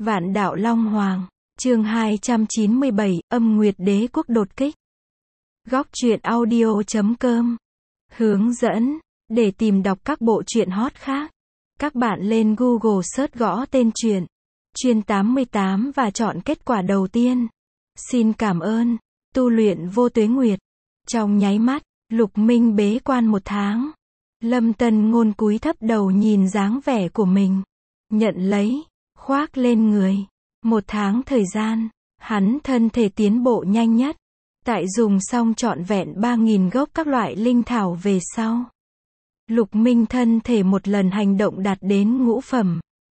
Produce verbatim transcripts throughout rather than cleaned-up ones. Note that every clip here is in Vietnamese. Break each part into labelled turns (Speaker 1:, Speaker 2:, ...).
Speaker 1: Vạn đạo Long Hoàng, chương hai trăm chín mươi bảy, âm Nguyệt Đế Quốc đột kích. Góc truyện audio chấm com. Hướng dẫn, để tìm đọc các bộ truyện hot khác, các bạn lên Google search gõ tên truyện Chuyên tám mươi tám và chọn kết quả đầu tiên. Xin cảm ơn, tu luyện vô tuế nguyệt. Trong nháy mắt, Lục Minh bế quan một tháng. Lâm Tân Ngôn cúi thấp đầu nhìn dáng vẻ của mình. Nhận lấy, khoác lên người. Một tháng thời gian, hắn thân thể tiến bộ nhanh nhất. Tại dùng xong trọn vẹn ba nghìn gốc các loại linh thảo về sau, Lục Minh thân thể một lần hành động đạt đến ngũ phẩm.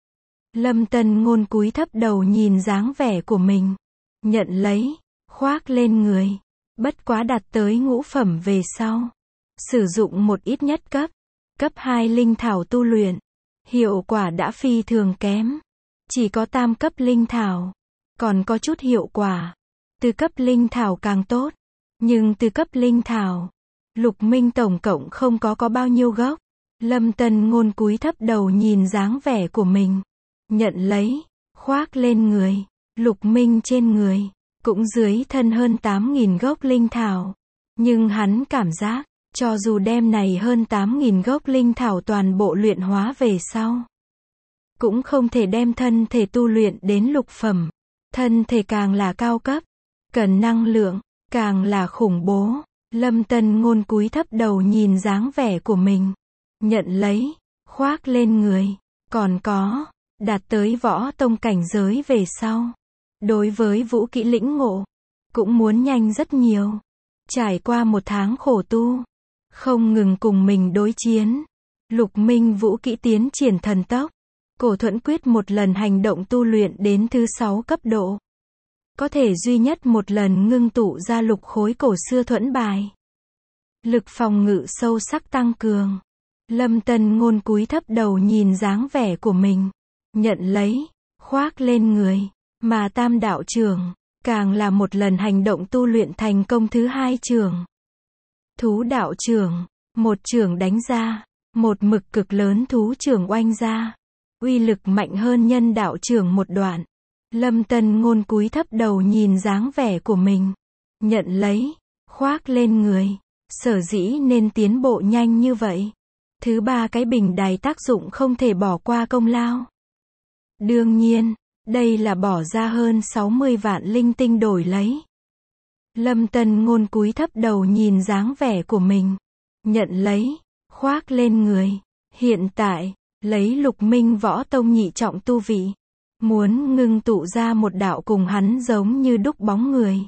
Speaker 1: Lâm Tân Ngôn cúi thấp đầu nhìn dáng vẻ của mình. Nhận lấy, khoác lên người. Bất quá đạt tới ngũ phẩm về sau, sử dụng một ít nhất cấp, cấp hai linh thảo tu luyện. Hiệu quả đã phi thường kém. Chỉ có tam cấp linh thảo, còn có chút hiệu quả. Từ cấp linh thảo càng tốt. Nhưng từ cấp linh thảo, Lục Minh tổng cộng không có có bao nhiêu gốc. Lâm Tân Ngôn cúi thấp đầu nhìn dáng vẻ của mình. Nhận lấy, khoác lên người. Lục Minh trên người, cũng dưới thân hơn tám nghìn gốc linh thảo. Nhưng hắn cảm giác, cho dù đem này hơn tám nghìn gốc linh thảo toàn bộ luyện hóa về sau, cũng không thể đem thân thể tu luyện đến lục phẩm. Thân thể càng là cao cấp, cần năng lượng, càng là khủng bố. Lâm Tân Ngôn cúi thấp đầu nhìn dáng vẻ của mình. Nhận lấy, khoác lên người. Còn có, đạt tới võ tông cảnh giới về sau, đối với vũ kỹ lĩnh ngộ, cũng muốn nhanh rất nhiều. Trải qua một tháng khổ tu, không ngừng cùng mình đối chiến, Lục Minh vũ kỹ tiến triển thần tốc. Cổ Thuẫn Quyết một lần hành động tu luyện đến thứ sáu cấp độ. Có thể duy nhất một lần ngưng tụ ra lục khối cổ xưa thuẫn bài. Lực phòng ngự sâu sắc tăng cường. Lâm Tân Ngôn cúi thấp đầu nhìn dáng vẻ của mình. Nhận lấy, khoác lên người. Mà tam đạo trường, càng là một lần hành động tu luyện thành công thứ hai trường. Thú đạo trường, một trường đánh ra, một mực cực lớn thú trường oanh ra. Uy lực mạnh hơn nhân đạo trường một đoạn. Lâm Tân Ngôn cúi thấp đầu nhìn dáng vẻ của mình. Nhận lấy, khoác lên người. Sở dĩ nên tiến bộ nhanh như vậy. Thứ ba cái bình đài tác dụng không thể bỏ qua công lao. Đương nhiên, đây là bỏ ra hơn sáu mươi vạn linh tinh đổi lấy. Lâm Tân Ngôn cúi thấp đầu nhìn dáng vẻ của mình. Nhận lấy, khoác lên người. Hiện tại, lấy Lục Minh võ tông nhị trọng tu vị, muốn ngưng tụ ra một đạo cùng hắn giống như đúc bóng người.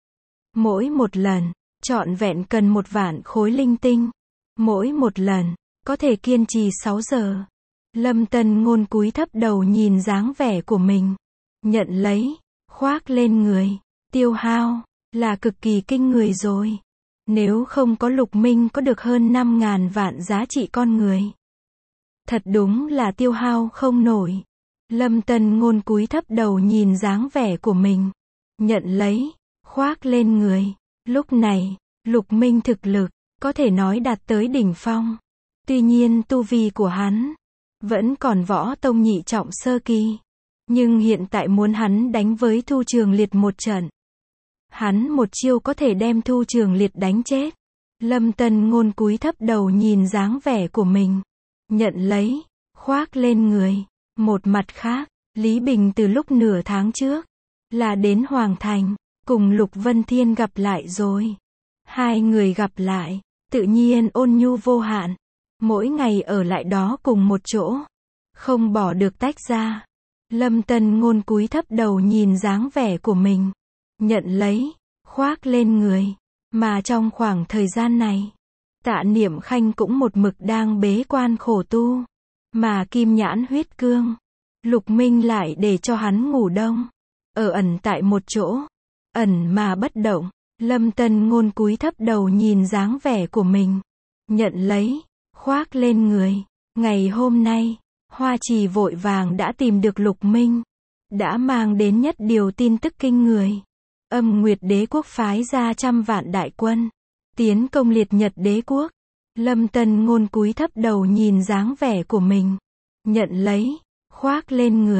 Speaker 1: Mỗi một lần, trọn vẹn cần một vạn khối linh tinh. Mỗi một lần, có thể kiên trì sáu giờ. Lâm Tân Ngôn cúi thấp đầu nhìn dáng vẻ của mình. Nhận lấy, khoác lên người. Tiêu hao, là cực kỳ kinh người rồi. Nếu không có Lục Minh có được hơn năm ngàn vạn giá trị con người. Thật đúng là tiêu hao không nổi. Lâm Tân Ngôn cúi thấp đầu nhìn dáng vẻ của mình. Nhận lấy, khoác lên người. Lúc này, Lục Minh thực lực, có thể nói đạt tới đỉnh phong. Tuy nhiên tu vi của hắn, vẫn còn võ tông nhị trọng sơ kỳ. Nhưng hiện tại muốn hắn đánh với Thu Trường Liệt một trận. Hắn một chiêu có thể đem Thu Trường Liệt đánh chết. Lâm Tân Ngôn cúi thấp đầu nhìn dáng vẻ của mình. Nhận lấy, khoác lên người. Một mặt khác, Lý Bình từ lúc nửa tháng trước, là đến Hoàng Thành, cùng Lục Vân Thiên gặp lại rồi. Hai người gặp lại, tự nhiên ôn nhu vô hạn. Mỗi ngày ở lại đó cùng một chỗ, không bỏ được tách ra. Lâm Tân Ngôn cúi thấp đầu nhìn dáng vẻ của mình. Nhận lấy, khoác lên người. Mà trong khoảng thời gian này, Tạ Niệm Khanh cũng một mực đang bế quan khổ tu. Mà Kim Nhãn Huyết Cương, Lục Minh lại để cho hắn ngủ đông. Ở ẩn tại một chỗ, ẩn mà bất động. Lâm Tân Ngôn cúi thấp đầu nhìn dáng vẻ của mình. Nhận lấy, khoác lên người. Ngày hôm nay, Hoa Trì vội vàng đã tìm được Lục Minh. Đã mang đến nhất điều tin tức kinh người. Âm Nguyệt Đế Quốc phái ra trăm vạn đại quân, tiến công Liệt Nhật Đế Quốc. Lâm Tân Ngôn cúi thấp đầu nhìn dáng vẻ của mình. Nhận lấy, khoác lên người.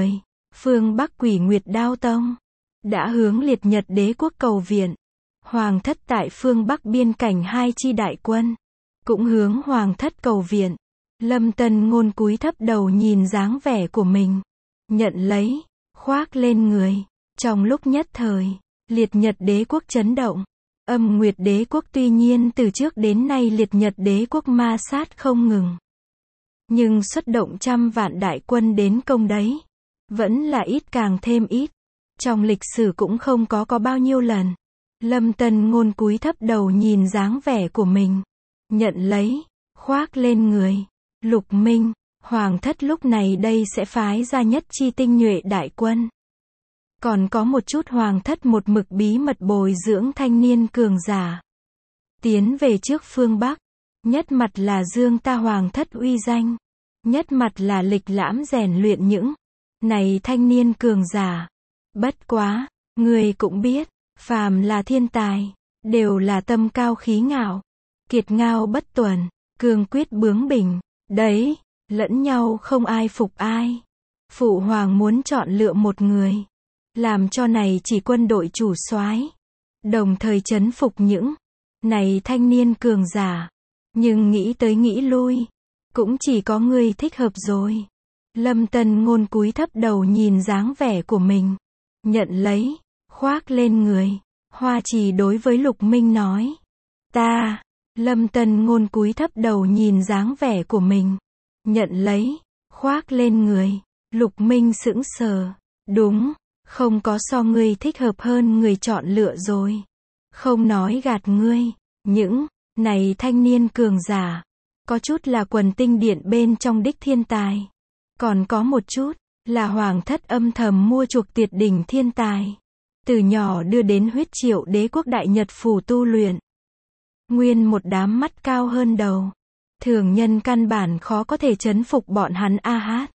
Speaker 1: phương Bắc Quỷ Nguyệt Đao Tông đã hướng Liệt Nhật Đế quốc cầu viện. Hoàng thất tại phương Bắc biên cảnh hai chi đại quân cũng hướng hoàng thất cầu viện. Lâm Tân Ngôn cúi thấp đầu nhìn dáng vẻ của mình, nhận lấy, khoác lên người. Trong lúc nhất thời, Liệt Nhật Đế quốc chấn động. Âm Nguyệt Đế quốc tuy nhiên từ trước đến nay Liệt Nhật Đế quốc ma sát không ngừng, nhưng xuất động trăm vạn đại quân đến công đấy, vẫn là ít càng thêm ít. Trong lịch sử cũng không có có bao nhiêu lần. Lâm Tân Ngôn cúi thấp đầu nhìn dáng vẻ của mình, nhận lấy, khoác lên người. Lục Minh, hoàng thất lúc này đây sẽ phái ra nhất chi tinh nhuệ đại quân. Còn có một chút hoàng thất một mực bí mật bồi dưỡng thanh niên cường giả, tiến về trước phương Bắc. Nhất mặt là dương ta hoàng thất uy danh, nhất mặt là lịch lãm rèn luyện những này thanh niên cường giả. Bất quá, người cũng biết, phàm là thiên tài, đều là tâm cao khí ngạo, kiệt ngao bất tuần, cương quyết bướng bỉnh. Đấy, lẫn nhau không ai phục ai. Phụ hoàng muốn chọn lựa một người, làm cho này chỉ quân đội chủ soái, đồng thời trấn phục những này thanh niên cường giả. Nhưng nghĩ tới nghĩ lui, cũng chỉ có ngươi thích hợp rồi. Lâm Tân Ngôn cúi thấp đầu nhìn dáng vẻ của mình, nhận lấy, khoác lên người. Hoa Trì đối với Lục Minh nói, ta. Lâm Tân Ngôn cúi thấp đầu nhìn dáng vẻ của mình, nhận lấy, khoác lên người. Lục Minh sững sờ, đúng, không có so ngươi thích hợp hơn người chọn lựa rồi. Không nói gạt ngươi, những này thanh niên cường giả, có chút là quần tinh điện bên trong đích thiên tài, còn có một chút là hoàng thất âm thầm mua chuộc tuyệt đỉnh thiên tài, từ nhỏ đưa đến huyết triệu đế quốc đại nhật phủ tu luyện. Nguyên một đám mắt cao hơn đầu, thường nhân căn bản khó có thể chấn phục bọn hắn a hát.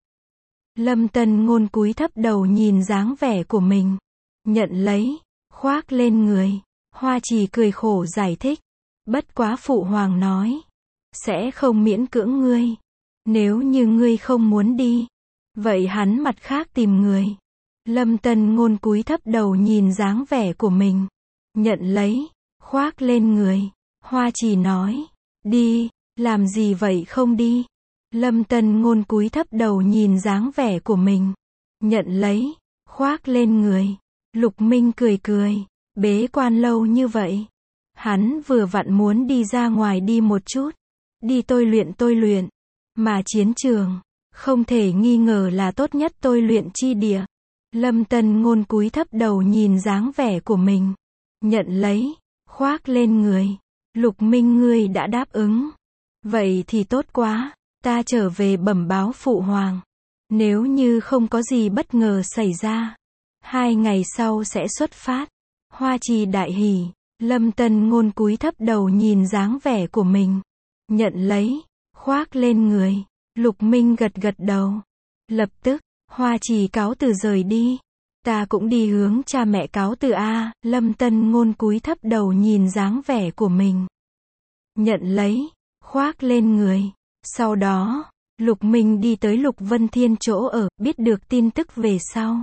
Speaker 1: Lâm Tân Ngôn cúi thấp đầu nhìn dáng vẻ của mình, nhận lấy, khoác lên người. Hoa Trì cười khổ giải thích, bất quá phụ hoàng nói, sẽ không miễn cưỡng ngươi. Nếu như ngươi không muốn đi, vậy hắn mặt khác tìm người. Lâm Tân Ngôn cúi thấp đầu nhìn dáng vẻ của mình, nhận lấy, khoác lên người. Hoa Trì nói, đi, làm gì vậy không đi. Lâm Tân Ngôn cúi thấp đầu nhìn dáng vẻ của mình, nhận lấy, khoác lên người. Lục Minh cười cười, bế quan lâu như vậy, hắn vừa vặn muốn đi ra ngoài đi một chút, đi tôi luyện tôi luyện, mà chiến trường, không thể nghi ngờ là tốt nhất tôi luyện chi địa. Lâm Tân Ngôn cúi thấp đầu nhìn dáng vẻ của mình, nhận lấy, khoác lên người. Lục Minh ngươi đã đáp ứng, vậy thì tốt quá, ta trở về bẩm báo phụ hoàng. Nếu như không có gì bất ngờ xảy ra, hai ngày sau sẽ xuất phát. Hoa Trì đại hỉ. Lâm Tân Ngôn cúi thấp đầu nhìn dáng vẻ của mình, nhận lấy, khoác lên người. Lục Minh gật gật đầu. Lập tức, Hoa Trì cáo từ rời đi. Ta cũng đi hướng cha mẹ cáo từ a. Lâm Tân Ngôn cúi thấp đầu nhìn dáng vẻ của mình, nhận lấy, khoác lên người. Sau đó, Lục Minh đi tới Lục Vân Thiên chỗ ở, biết được tin tức về sau.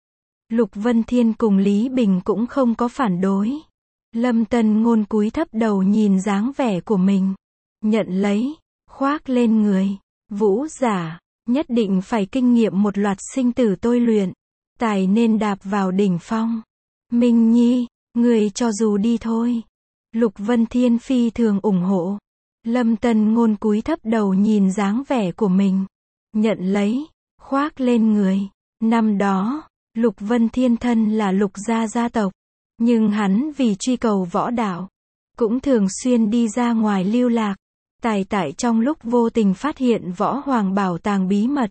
Speaker 1: Lục Vân Thiên cùng Lý Bình cũng không có phản đối. Lâm Tân Ngôn cúi thấp đầu nhìn dáng vẻ của mình, nhận lấy, khoác lên người. Vũ giả, nhất định phải kinh nghiệm một loạt sinh tử tôi luyện, tài nên đạp vào đỉnh phong. Minh Nhi, người cho dù đi thôi. Lục Vân Thiên phi thường ủng hộ. Lâm Tân Ngôn cúi thấp đầu nhìn dáng vẻ của mình, nhận lấy, khoác lên người. Năm đó, Lục Vân Thiên thân là Lục gia gia tộc, nhưng hắn vì truy cầu võ đạo, cũng thường xuyên đi ra ngoài lưu lạc. Tài tại trong lúc vô tình phát hiện võ hoàng bảo tàng bí mật.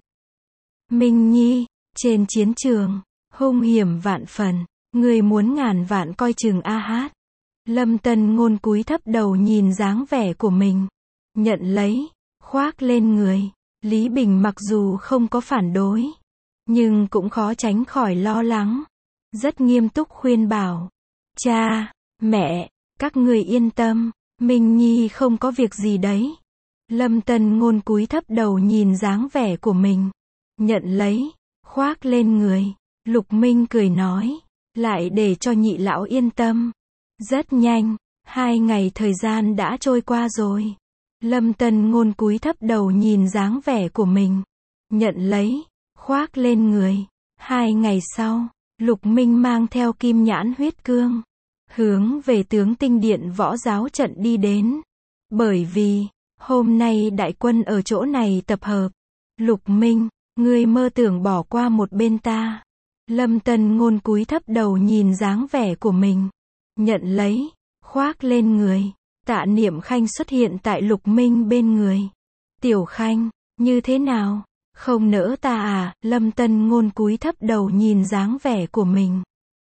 Speaker 1: Minh Nhi, trên chiến trường, hung hiểm vạn phần, người muốn ngàn vạn coi chừng a hát. Lâm Tân Ngôn cúi thấp đầu nhìn dáng vẻ của mình, nhận lấy, khoác lên người. Lý Bình mặc dù không có phản đối, nhưng cũng khó tránh khỏi lo lắng, rất nghiêm túc khuyên bảo. Cha, mẹ, các người yên tâm, Minh Nhi không có việc gì đấy. Lâm Tân Ngôn cúi thấp đầu nhìn dáng vẻ của mình, nhận lấy, khoác lên người. Lục Minh cười nói, lại để cho nhị lão yên tâm. Rất nhanh, hai ngày thời gian đã trôi qua rồi. Lâm Tân Ngôn cúi thấp đầu nhìn dáng vẻ của mình. Nhận lấy, khoác lên người. Hai ngày sau, Lục Minh mang theo kim nhãn huyết cương, hướng về tướng tinh điện võ giáo trận đi đến. Bởi vì, hôm nay đại quân ở chỗ này tập hợp. Lục Minh, ngươi mơ tưởng bỏ qua một bên ta. Lâm Tân Ngôn cúi thấp đầu nhìn dáng vẻ của mình. Nhận lấy, khoác lên người. Tạ Niệm Khanh xuất hiện tại Lục Minh bên người. Tiểu Khanh, như thế nào? Không nỡ ta à? Lâm Tân Ngôn cúi thấp đầu nhìn dáng vẻ của mình.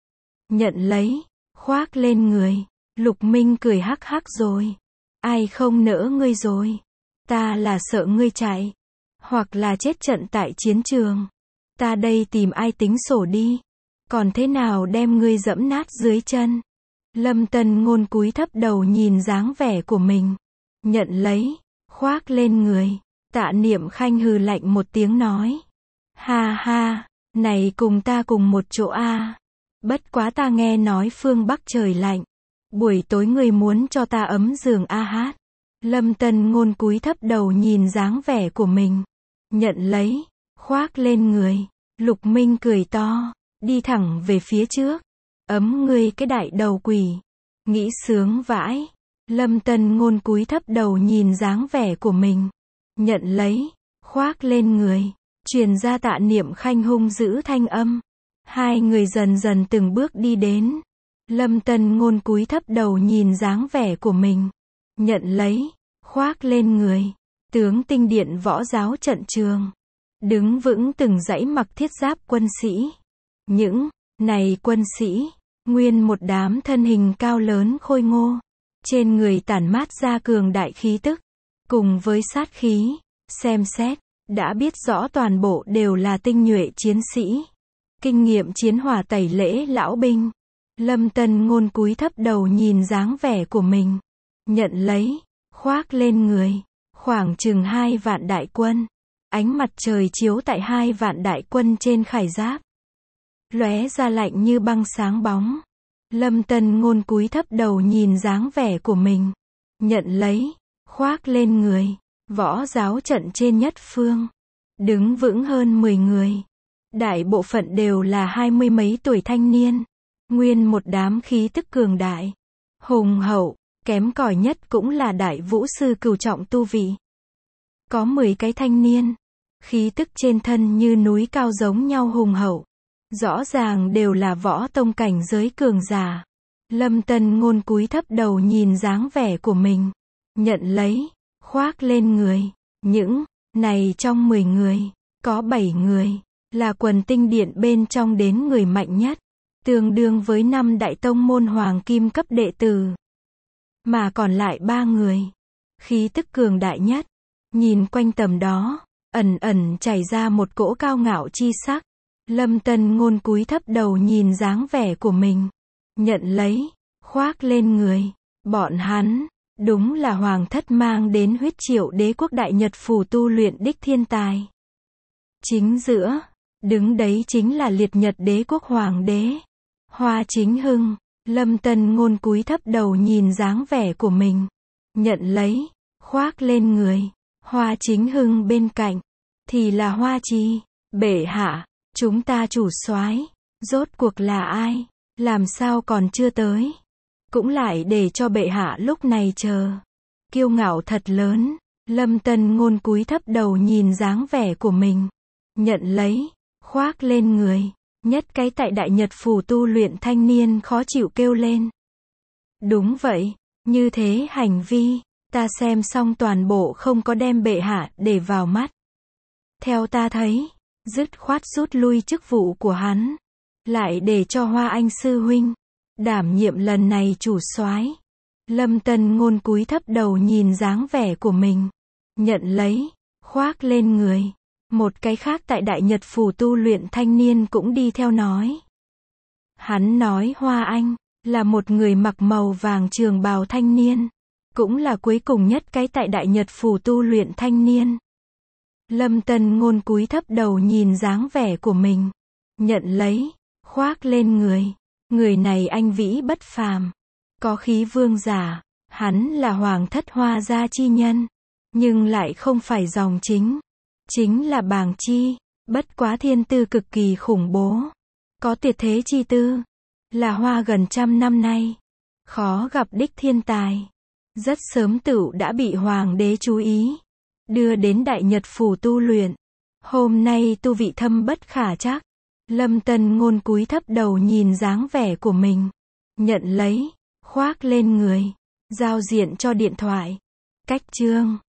Speaker 1: Nhận lấy, khoác lên người. Lục Minh cười hắc hắc rồi. Ai không nỡ ngươi rồi? Ta là sợ ngươi chạy, hoặc là chết trận tại chiến trường. Ta đây tìm ai tính sổ đi. Còn thế nào đem ngươi dẫm nát dưới chân? Lâm Tân Ngôn cúi thấp đầu nhìn dáng vẻ của mình. Nhận lấy, khoác lên người. Tạ Niệm Khanh hừ lạnh một tiếng nói. Ha ha, này cùng ta cùng một chỗ a. À. Bất quá ta nghe nói phương Bắc trời lạnh. Buổi tối ngươi muốn cho ta ấm giường a hát. Lâm Tân Ngôn cúi thấp đầu nhìn dáng vẻ của mình. Nhận lấy, khoác lên người. Lục Minh cười to, đi thẳng về phía trước. Ấm ngươi cái đại đầu quỷ. Nghĩ sướng vãi. Lâm Tân Ngôn cúi thấp đầu nhìn dáng vẻ của mình. Nhận lấy, khoác lên người. Truyền ra Tạ Niệm Khanh hung dữ thanh âm. Hai người dần dần từng bước đi đến. Lâm Tân Ngôn cúi thấp đầu nhìn dáng vẻ của mình. Nhận lấy, khoác lên người. Tướng tinh điện võ giáo trận trường. Đứng vững từng dãy mặc thiết giáp quân sĩ. Những này quân sĩ, nguyên một đám thân hình cao lớn khôi ngô. Trên người tản mát ra cường đại khí tức. Cùng với sát khí, xem xét, đã biết rõ toàn bộ đều là tinh nhuệ chiến sĩ. Kinh nghiệm chiến hỏa tẩy lễ lão binh. Lâm Tân Ngôn cúi thấp đầu nhìn dáng vẻ của mình. Nhận lấy, khoác lên người. Khoảng chừng hai vạn đại quân. Ánh mặt trời chiếu tại hai vạn đại quân trên khải giáp. Lóe ra lạnh như băng sáng bóng. Lâm Tân Ngôn cúi thấp đầu nhìn dáng vẻ của mình. Nhận lấy, khoác lên người. Võ giáo trận trên nhất phương. Đứng vững hơn mười người. Đại bộ phận đều là hai mươi mấy tuổi thanh niên. Nguyên một đám khí tức cường đại. Hùng hậu, kém cỏi nhất cũng là đại vũ sư cửu trọng tu vị. Có mười cái thanh niên. Khí tức trên thân như núi cao giống nhau hùng hậu. Rõ ràng đều là võ tông cảnh giới cường giả. Lâm Tân Ngôn cúi thấp đầu nhìn dáng vẻ của mình. Nhận lấy, khoác lên người. Những này trong mười người, có bảy người là quần tinh điện bên trong đến người mạnh nhất, tương đương với năm đại tông môn hoàng kim cấp đệ tử. Mà còn lại ba người, khí tức cường đại nhất. Nhìn quanh tầm đó, ẩn ẩn chảy ra một cỗ cao ngạo chi sắc. Lâm Tân Ngôn cúi thấp đầu nhìn dáng vẻ của mình. Nhận lấy, khoác lên người. Bọn hắn, đúng là hoàng thất mang đến huyết triệu đế quốc đại nhật phủ tu luyện đích thiên tài. Chính giữa, đứng đấy chính là liệt nhật đế quốc hoàng đế. Hoa Chính Hưng. Lâm Tân Ngôn cúi thấp đầu nhìn dáng vẻ của mình. Nhận lấy, khoác lên người. Hoa Chính Hưng bên cạnh, thì là Hoa Trì. Bệ hạ, chúng ta chủ soái, rốt cuộc là ai? Làm sao còn chưa tới? Cũng lại để cho bệ hạ lúc này chờ. Kiêu ngạo thật lớn. Lâm Tân Ngôn cúi thấp đầu nhìn dáng vẻ của mình. Nhận lấy, khoác lên người. Nhất cái tại đại nhật phủ tu luyện thanh niên khó chịu kêu lên. Đúng vậy, như thế hành vi, ta xem xong toàn bộ không có đem bệ hạ để vào mắt. Theo ta thấy, dứt khoát rút lui chức vụ của hắn. Lại để cho Hoa Anh sư huynh đảm nhiệm lần này chủ soái. Lâm Tân Ngôn cúi thấp đầu nhìn dáng vẻ của mình. Nhận lấy, khoác lên người. Một cái khác tại đại nhật phủ tu luyện thanh niên cũng đi theo nói. Hắn nói Hoa Anh là một người mặc màu vàng trường bào thanh niên, cũng là cuối cùng nhất cái tại đại nhật phủ tu luyện thanh niên. Lâm Tân Ngôn cúi thấp đầu nhìn dáng vẻ của mình. Nhận lấy, khoác lên người. Người này anh vĩ bất phàm. Có khí vương giả. Hắn là hoàng thất Hoa gia chi nhân. Nhưng lại không phải dòng chính. Chính là bàng chi. Bất quá thiên tư cực kỳ khủng bố. Có tuyệt thế chi tư. Là Hoa gần trăm năm nay. Khó gặp đích thiên tài. Rất sớm tựu đã bị hoàng đế chú ý. Đưa đến Đại Nhật Phủ tu luyện. Hôm nay tu vị thâm bất khả trắc. Lâm Tân Ngôn cúi thấp đầu nhìn dáng vẻ của mình. Nhận lấy, khoác lên người. Giao diện cho điện thoại. Cách chương.